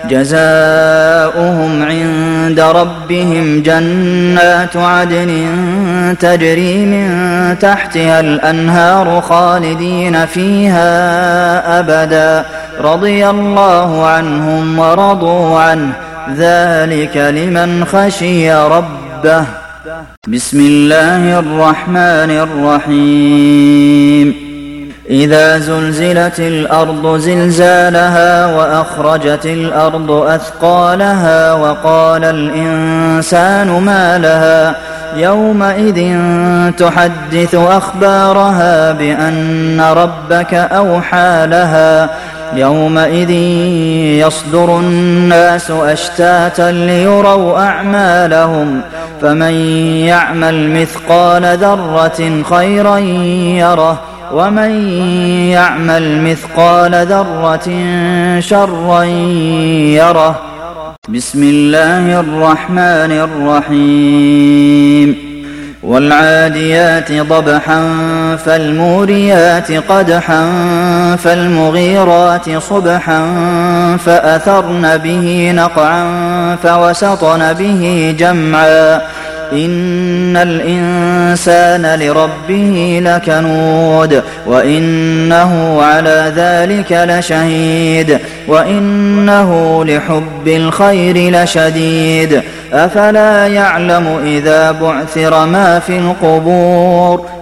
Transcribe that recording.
جزاؤهم عند ربهم جنات عدن تجري من تحتها الأنهار خالدين فيها أبدا رضي الله عنهم ورضوا عنه ذلك لمن خشي ربه. بسم الله الرحمن الرحيم. إذا زلزلت الأرض زلزالها وأخرجت الأرض أثقالها وقال الإنسان ما لها يومئذ تحدث أخبارها بأن ربك أوحى لها يومئذ يصدر الناس أشتاتا ليروا أعمالهم فمن يعمل مثقال ذرة خيرا يره ومن يعمل مثقال ذرة شرا يره. بسم الله الرحمن الرحيم. والعاديات ضبحا فالموريات قدحا فالمغيرات صبحا فأثرن به نقعا فوسطن به جمعا إن الإنسان لربه لكنود وإنه على ذلك لشهيد وإنه لحب الخير لشديد أفلا يعلم إذا بعثر ما في القبور